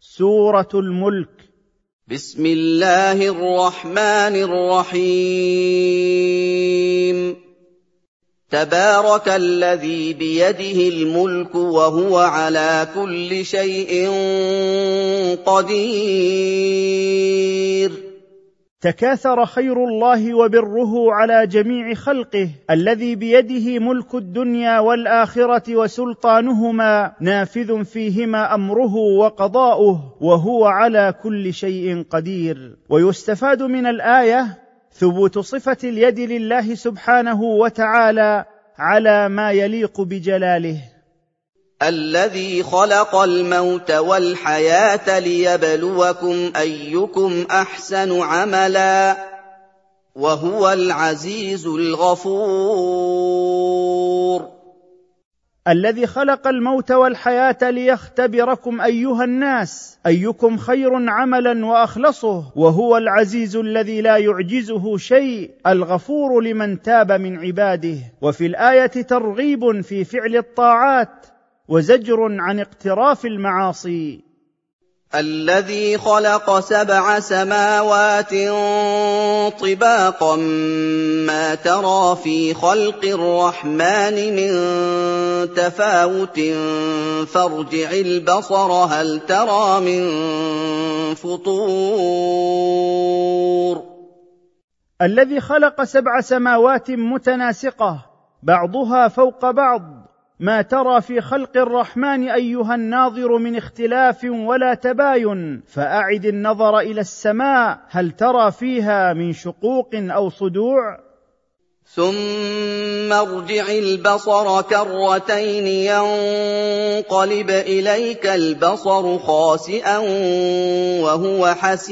سورة الملك. بسم الله الرحمن الرحيم. تبارك الذي بيده الملك وهو على كل شيء قدير. تكاثر خير الله وبره على جميع خلقه، الذي بيده ملك الدنيا والآخرة وسلطانهما نافذ فيهما أمره وقضاؤه، وهو على كل شيء قدير. ويستفاد من الآية ثبوت صفة اليد لله سبحانه وتعالى على ما يليق بجلاله. الذي خلق الموت والحياة ليبلوكم أيكم أحسن عملا وهو العزيز الغفور. الذي خلق الموت والحياة ليختبركم أيها الناس أيكم خير عملا وأخلصه، وهو العزيز الذي لا يعجزه شيء، الغفور لمن تاب من عباده. وفي الآية ترغيب في فعل الطاعات وزجر عن اقتراف المعاصي. الذي خلق 7 سماوات طباقا ما ترى في خلق الرحمن من تفاوت فارجع البصر هل ترى من فطور. الذي خلق 7 سماوات متناسقة بعضها فوق بعض، ما ترى في خلق الرحمن أيها الناظر من اختلاف ولا تباين، فأعد النظر إلى السماء هل ترى فيها من شقوق أو صدوع. ثم ارجع البصر كرتين ينقلب إليك البصر خاسئا وهو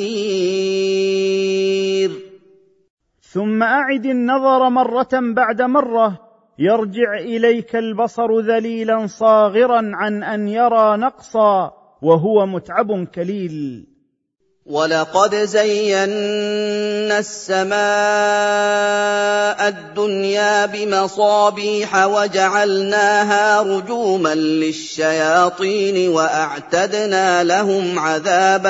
حسير. ثم أعد النظر مرة بعد مرة، يرجع إليك البصر ذليلا صاغرا عن أن يرى نقصا وهو متعب كليل. ولقد زينا السماء الدنيا بمصابيح وجعلناها رجوما للشياطين وأعتدنا لهم عذاب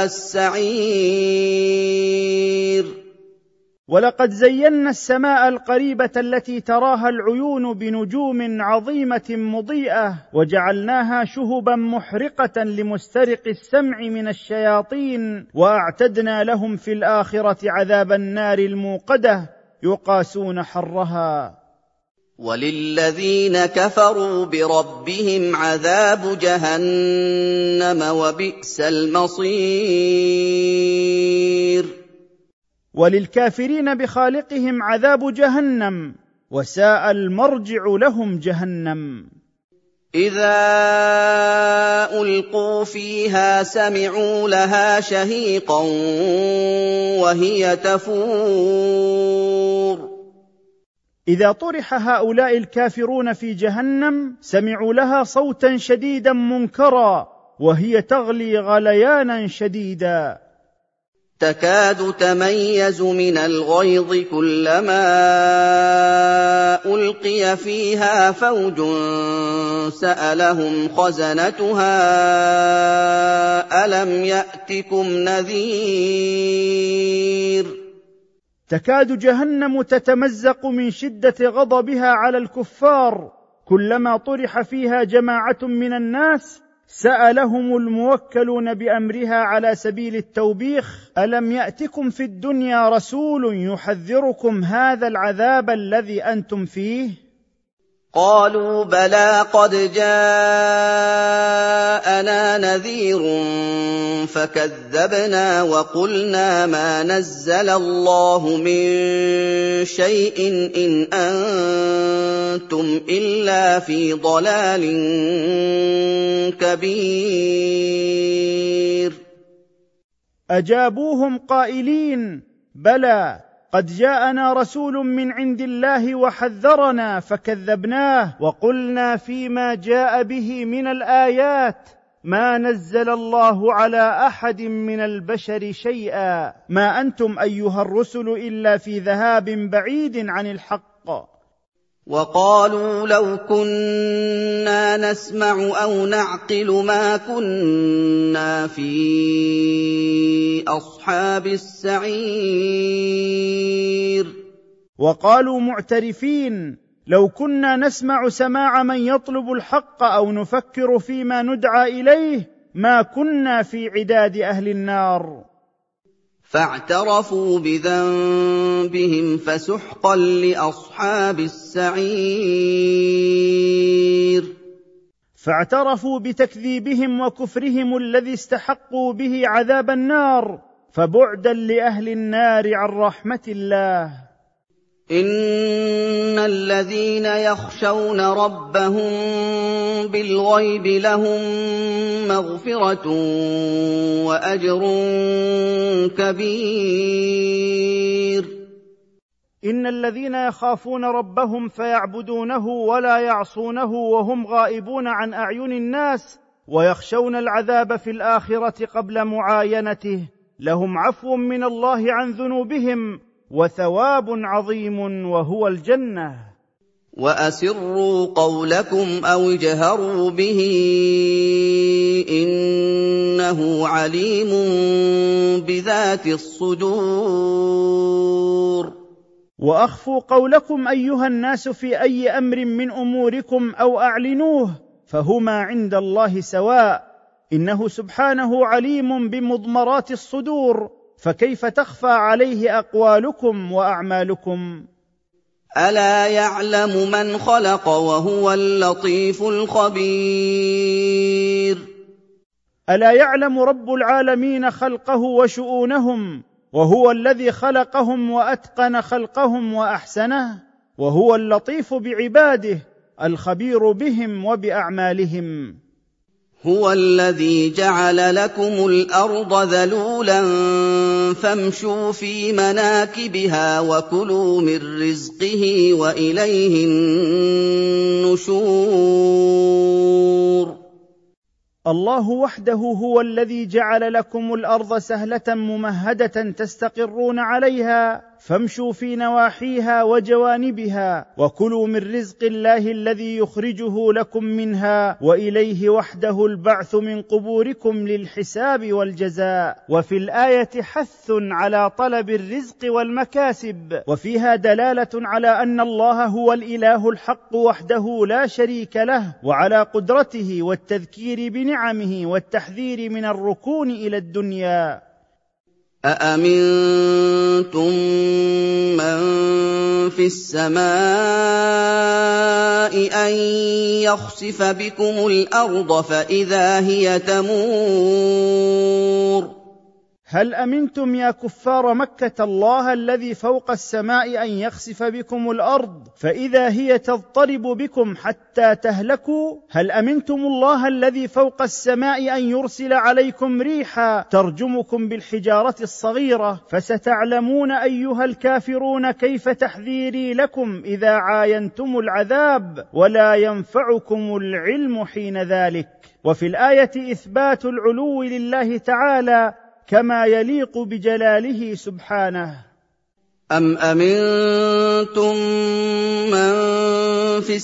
السعير. ولقد زينا السماء القريبة التي تراها العيون بنجوم عظيمة مضيئة، وجعلناها شهبا محرقة لمسترق السمع من الشياطين، وأعتدنا لهم في الآخرة عذاب النار الموقدة يقاسون حرها. وللذين كفروا بربهم عذاب جهنم وبئس المصير. وللكافرين بخالقهم عذاب جهنم، وساء المرجع لهم جهنم. إذا ألقوا فيها سمعوا لها شهيقا وهي تفور. إذا طرح هؤلاء الكافرون في جهنم سمعوا لها صوتا شديدا منكرا وهي تغلي غليانا شديدا. تكاد تميز من الغيظ كلما ألقي فيها فوج سألهم خزنتها ألم يأتكم نذير. تكاد جهنم تتمزق من شدة غضبها على الكفار، كلما طرح فيها جماعة من الناس سألهم الموكلون بأمرها على سبيل التوبيخ ألم يأتكم في الدنيا رسول يحذركم هذا العذاب الذي أنتم فيه؟ قالوا بلى قد جاءنا نذير فكذبنا وقلنا ما نزل الله من شيء إن أنتم إلا في ضلال كبير. أجابوهم قائلين بلى قد جاءنا رسول من عند الله وحذرنا فكذبناه وقلنا فيما جاء به من الآيات ما نزل الله على أحد من البشر شيئا، ما أنتم أيها الرسل إلا في ذهاب بعيد عن الحق. وَقَالُوا لَوْ كُنَّا نَسْمَعُ أَوْ نَعْقِلُ مَا كُنَّا فِي أَصْحَابِ السَّعِيرِ. وقالوا معترفين: لو كنا نسمع سماع من يطلب الحق أو نفكر فيما ندعى إليه ما كنا في عداد أهل النار. فاعترفوا بذنبهم فسحقا لأصحاب السعير. فاعترفوا بتكذيبهم وكفرهم الذي استحقوا به عذاب النار، فبعدا لأهل النار عن رحمة الله. إن الذين يخشون ربهم بالغيب لهم مغفرة وأجر كبير. إن الذين يخافون ربهم فيعبدونه ولا يعصونه وهم غائبون عن أعين الناس ويخشون العذاب في الآخرة قبل معاينته لهم عفو من الله عن ذنوبهم وثواب عظيم وهو الجنة. وأسروا قولكم أو اجهروا به إنه عليم بذات الصدور. وأخفوا قولكم أيها الناس في أي أمر من أموركم أو أعلنوه فهما عند الله سواء، إنه سبحانه عليم بمضمرات الصدور، فكيف تخفى عليه أقوالكم وأعمالكم؟ ألا يعلم من خلق وهو اللطيف الخبير. ألا يعلم رب العالمين خلقه وشؤونهم، وهو الذي خلقهم وأتقن خلقهم وأحسنه، وهو اللطيف بعباده الخبير بهم وبأعمالهم. هو الذي جعل لكم الأرض ذلولا فامشوا في مناكبها وكلوا من رزقه وإليه النشور. الله وحده هو الذي جعل لكم الأرض سهلة ممهدة تستقرون عليها، فامشوا في نواحيها وجوانبها وكلوا من رزق الله الذي يخرجه لكم منها، وإليه وحده البعث من قبوركم للحساب والجزاء. وفي الآية حث على طلب الرزق والمكاسب، وفيها دلالة على أن الله هو الإله الحق وحده لا شريك له، وعلى قدرته والتذكير بنعمه والتحذير من الركون إلى الدنيا. أأمنتم من في السماء أن يخسف بكم الأرض فإذا هي تمور. هل أمنتم يا كفار مكة الله الذي فوق السماء أن يخسف بكم الأرض فإذا هي تضطرب بكم حتى تهلكوا؟ هل أمنتم الله الذي فوق السماء أن يرسل عليكم ريحا ترجمكم بالحجارة الصغيرة؟ فستعلمون أيها الكافرون كيف تحذيري لكم إذا عاينتم العذاب، ولا ينفعكم العلم حين ذلك. وفي الآية إثبات العلو لله تعالى كما يليق بجلاله سبحانه. أم أمنتم من في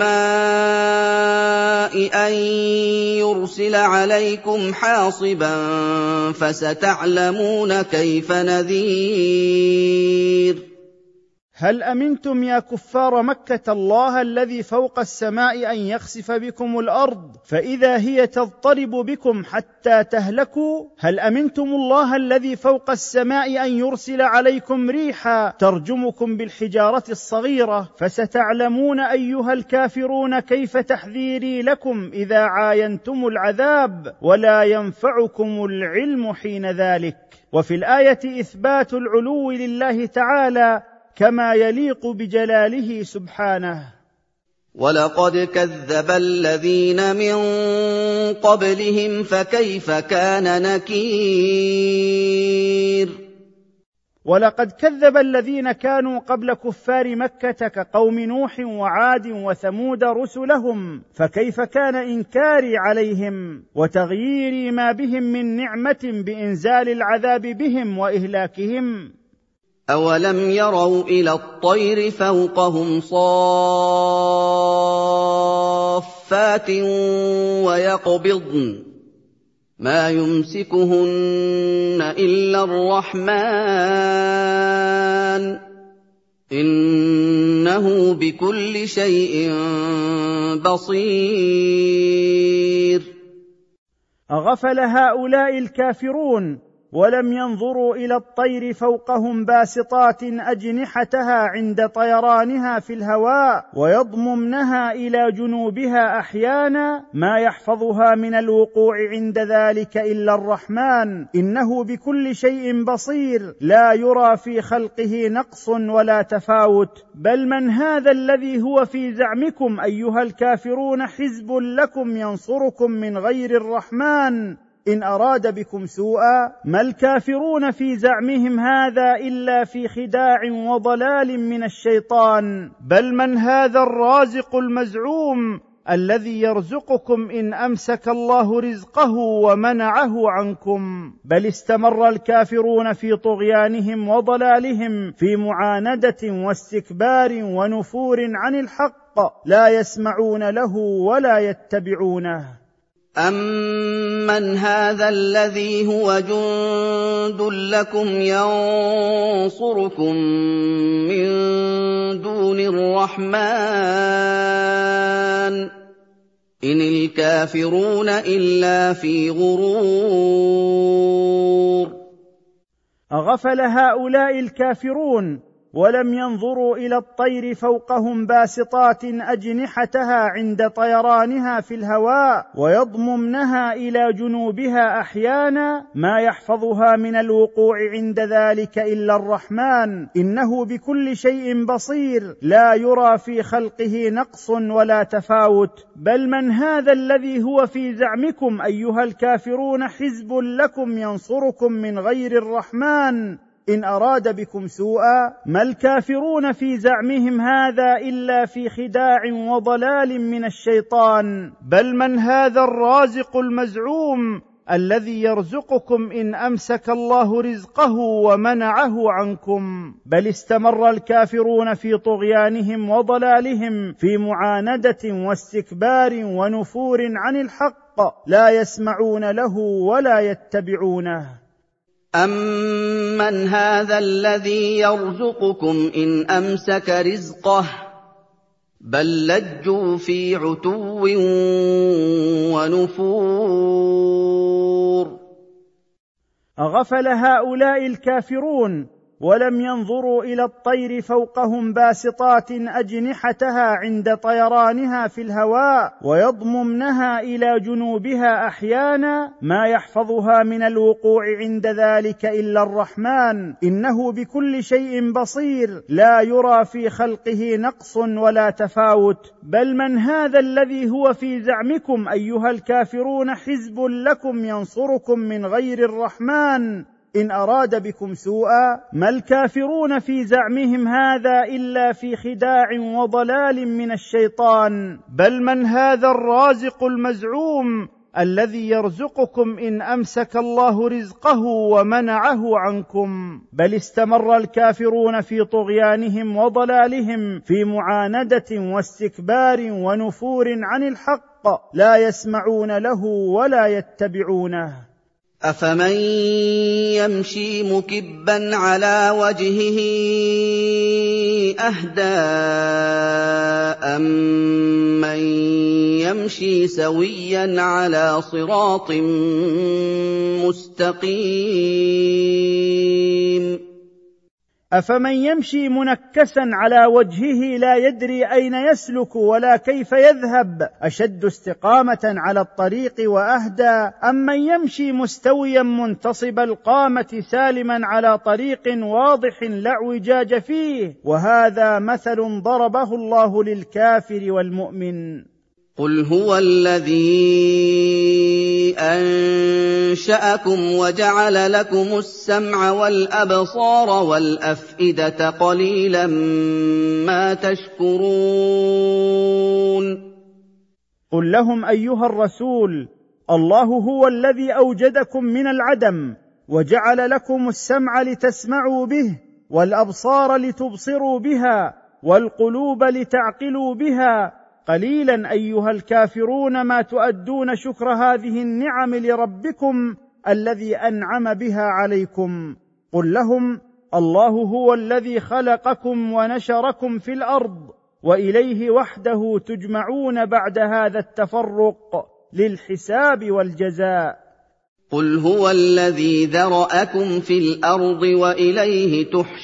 السماء أن يرسل عليكم حاصبا فستعلمون كيف نذير. هل أمنتم يا كفار مكة الله الذي فوق السماء أن يخسف بكم الأرض فإذا هي تضطرب بكم حتى تهلكوا؟ هل أمنتم الله الذي فوق السماء أن يرسل عليكم ريحا ترجمكم بالحجارة الصغيرة؟ فستعلمون أيها الكافرون كيف تحذيري لكم إذا عاينتم العذاب، ولا ينفعكم العلم حين ذلك. وفي الآية إثبات العلو لله تعالى كما يليق بجلاله سبحانه. ولقد كذب الذين من قبلهم فكيف كان نكير. ولقد كذب الذين كانوا قبل كفار مكة كقوم نوح وعاد وثمود رسلهم، فكيف كان إنكاري عليهم وتغيير ما بهم من نعمة بإنزال العذاب بهم وإهلاكهم. أَوَلَمْ يَرَوْا إِلَى الطَّيْرِ فَوْقَهُمْ صَافَّاتٍ وَيَقْبِضْنَ مَا يُمْسِكُهُنَّ إِلَّا الرَّحْمَنُ إِنَّهُ بِكُلِّ شَيْءٍ بَصِيرٌ. أغفل هؤلاء الكافرون ولم ينظروا إلى الطير فوقهم باسطات أجنحتها عند طيرانها في الهواء ويضممنها إلى جنوبها أحيانا ما يحفظها من الوقوع عند ذلك إلا الرحمن إنه بكل شيء بصير لا يرى في خلقه نقص ولا تفاوت. بل من هذا الذي هو في زعمكم أيها الكافرون حزب لكم ينصركم من غير الرحمن إن أراد بكم سوءا؟ ما الكافرون في زعمهم هذا إلا في خداع وضلال من الشيطان. بل من هذا الرازق المزعوم الذي يرزقكم إن أمسك الله رزقه ومنعه عنكم؟ بل استمر الكافرون في طغيانهم وضلالهم في معاندة واستكبار ونفور عن الحق لا يسمعون له ولا يتبعونه. أَمَّنْ هَٰذَا الَّذِي هُوَ جُندٌ لَّكُمْ يَنصُرُكُم مِّن دُونِ الرَّحْمَٰنِ إِنِ الْكَافِرُونَ إِلَّا فِي غُرُورٍ. أغفل هؤلاء الكافرون ولم ينظروا إلى الطير فوقهم باسطات أجنحتها عند طيرانها في الهواء ويضممنها إلى جنوبها أحيانا ما يحفظها من الوقوع عند ذلك إلا الرحمن إنه بكل شيء بصير لا يرى في خلقه نقص ولا تفاوت. بل من هذا الذي هو في زعمكم أيها الكافرون حزب لكم ينصركم من غير الرحمن إن أراد بكم سوءا؟ ما الكافرون في زعمهم هذا إلا في خداع وضلال من الشيطان. بل من هذا الرازق المزعوم الذي يرزقكم إن أمسك الله رزقه ومنعه عنكم؟ بل استمر الكافرون في طغيانهم وضلالهم في معاندة واستكبار ونفور عن الحق لا يسمعون له ولا يتبعونه. أَمَّنْ هَٰذَا الَّذِي يَرْزُقُكُمْ إِنْ أَمْسَكَ رِزْقَهُ بَل لَّجُّوا فِي عُتُوٍّ وَنُفُورٍ. أغفل هؤلاء الكافرون ولم ينظروا إلى الطير فوقهم باسطات أجنحتها عند طيرانها في الهواء ويضممنها إلى جنوبها أحيانا ما يحفظها من الوقوع عند ذلك إلا الرحمن إنه بكل شيء بصير لا يرى في خلقه نقص ولا تفاوت. بل من هذا الذي هو في زعمكم أيها الكافرون حزب لكم ينصركم من غير الرحمن إن أراد بكم سوءا؟ ما الكافرون في زعمهم هذا إلا في خداع وضلال من الشيطان. بل من هذا الرازق المزعوم الذي يرزقكم إن أمسك الله رزقه ومنعه عنكم؟ بل استمر الكافرون في طغيانهم وضلالهم في معاندة واستكبار ونفور عن الحق لا يسمعون له ولا يتبعونه. أَفَمَن يَمْشِي مُكِبًّا عَلَىٰ وَجْهِهِ أَهْدَىٰ أَمَّن يَمْشِي سَوِيًّا عَلَىٰ صِرَاطٍ مُّسْتَقِيمٍ؟ أفمن يمشي منكسا على وجهه لا يدري أين يسلك ولا كيف يذهب أشد استقامة على الطريق وأهدى أمن يمشي مستويا منتصب القامة سالما على طريق واضح لا اعوجاج فيه؟ وهذا مثل ضربه الله للكافر والمؤمن. قُلْ هُوَ الَّذِي أَنشَأَكُمْ وَجَعَلَ لَكُمُ السَّمْعَ وَالْأَبْصَارَ وَالْأَفْئِدَةَ قَلِيلًا مَّا تَشْكُرُونَ. قل لهم أيها الرسول الله هو الذي أوجدكم من العدم وجعل لكم السمع لتسمعوا به والأبصار لتبصروا بها والقلوب لتعقلوا بها، قليلا أيها الكافرون ما تؤدون شكر هذه النعم لربكم الذي أنعم بها عليكم. قل لهم: الله هو الذي خلقكم ونشركم في الأرض، وإليه وحده تجمعون بعد هذا التفرق للحساب والجزاء. قل هو الذي ذرأكم في الأرض وإليه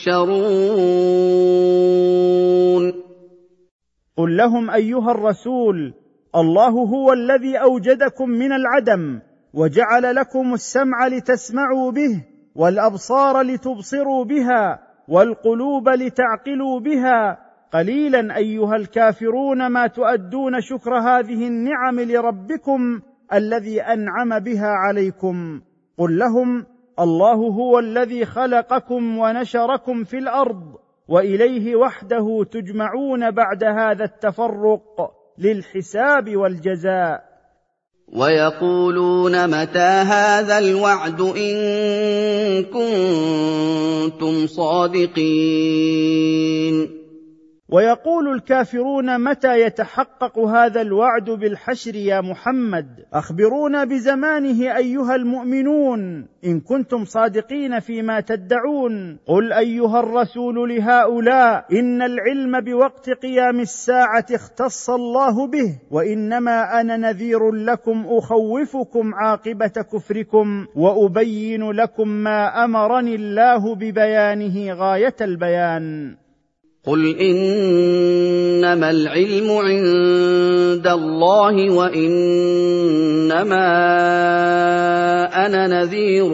تحشرون. قل لهم أيها الرسول: الله هو الذي أوجدكم من العدم، وجعل لكم السمع لتسمعوا به، والأبصار لتبصروا بها، والقلوب لتعقلوا بها، قليلا أيها الكافرون ما تؤدون شكر هذه النعم لربكم الذي أنعم بها عليكم. قل لهم: الله هو الذي خلقكم ونشركم في الأرض، وإليه وحده تجمعون بعد هذا التفرق للحساب والجزاء. ويقولون متى هذا الوعد إن كنتم صادقين. ويقول الكافرون: متى يتحقق هذا الوعد بالحشر يا محمد؟ أخبرونا بزمانه أيها المؤمنون إن كنتم صادقين فيما تدعون. قل أيها الرسول لهؤلاء: إن العلم بوقت قيام الساعة اختص الله به، وإنما أنا نذير لكم أخوفكم عاقبة كفركم، وأبين لكم ما أمرني الله ببيانه غاية البيان. قل إنما العلم عند الله وإنما أنا نذير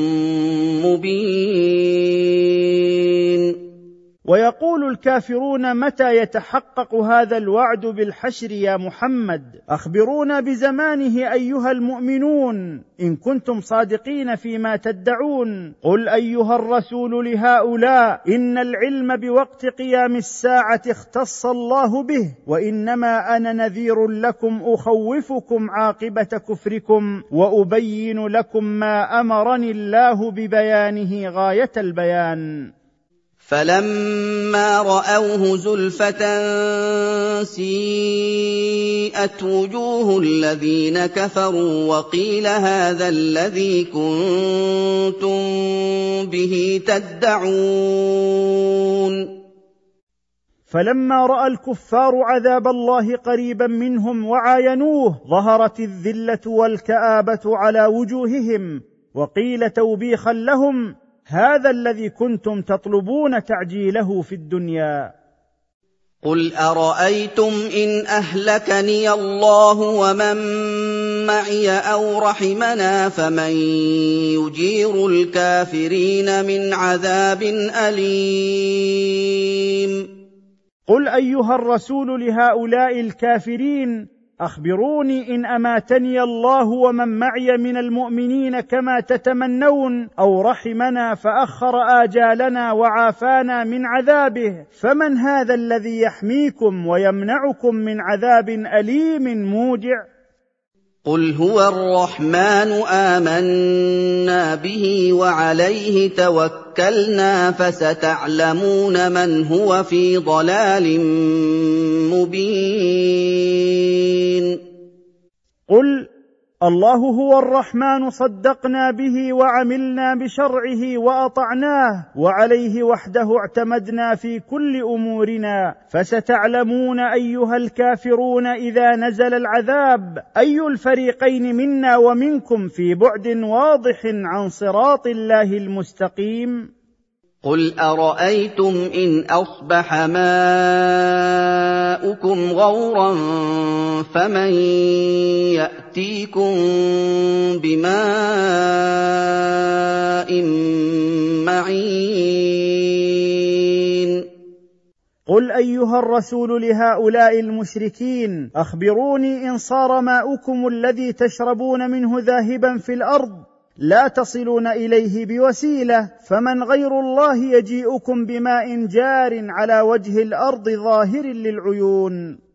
مبين. ويقول الكافرون: متى يتحقق هذا الوعد بالحشر يا محمد؟ أخبرونا بزمانه أيها المؤمنون إن كنتم صادقين فيما تدعون. قل أيها الرسول لهؤلاء: إن العلم بوقت قيام الساعة اختص الله به، وإنما أنا نذير لكم أخوفكم عاقبة كفركم، وأبين لكم ما أمرني الله ببيانه غاية البيان. فَلَمَّا رَأَوْهُ زُلْفَةً سِيئَتْ وُجُوهُ الَّذِينَ كَفَرُوا وَقِيلَ هَٰذَا الَّذِي كُنتُم بِهِ تَدَّعُونَ. فلما رأى الكفار عذاب الله قريبا منهم وعاينوه ظهرت الذلة والكآبة على وجوههم، وقيل توبيخا لهم: هذا الذي كنتم تطلبون تعجيله في الدنيا. قل أرأيتم إن أهلكني الله ومن معي أو رحمنا فمن يجير الكافرين من عذاب أليم. قل أيها الرسول لهؤلاء الكافرين: أخبروني إن أماتني الله ومن معي من المؤمنين كما تتمنون، أو رحمنا فأخر آجالنا وعافانا من عذابه، فمن هذا الذي يحميكم ويمنعكم من عذاب أليم موجع؟ قل هو الرحمن آمنا به وعليه توكلنا، فستعلمون من هو في ضلال مبين. قل الله هو الرحمن صدقنا به وعملنا بشرعه وأطعناه، وعليه وحده اعتمدنا في كل أمورنا، فستعلمون أيها الكافرون إذا نزل العذاب أي الفريقين منا ومنكم في بعد واضح عن صراط الله المستقيم. قل أرأيتم إن أصبح ماؤكم غورا فمن يأتيكم بماء معين. قل أيها الرسول لهؤلاء المشركين: أخبروني إن صار ماؤكم الذي تشربون منه ذاهبا في الأرض لا تصلون إليه بوسيلة، فمن غير الله يجيئكم بماء جار على وجه الأرض ظاهر للعيون.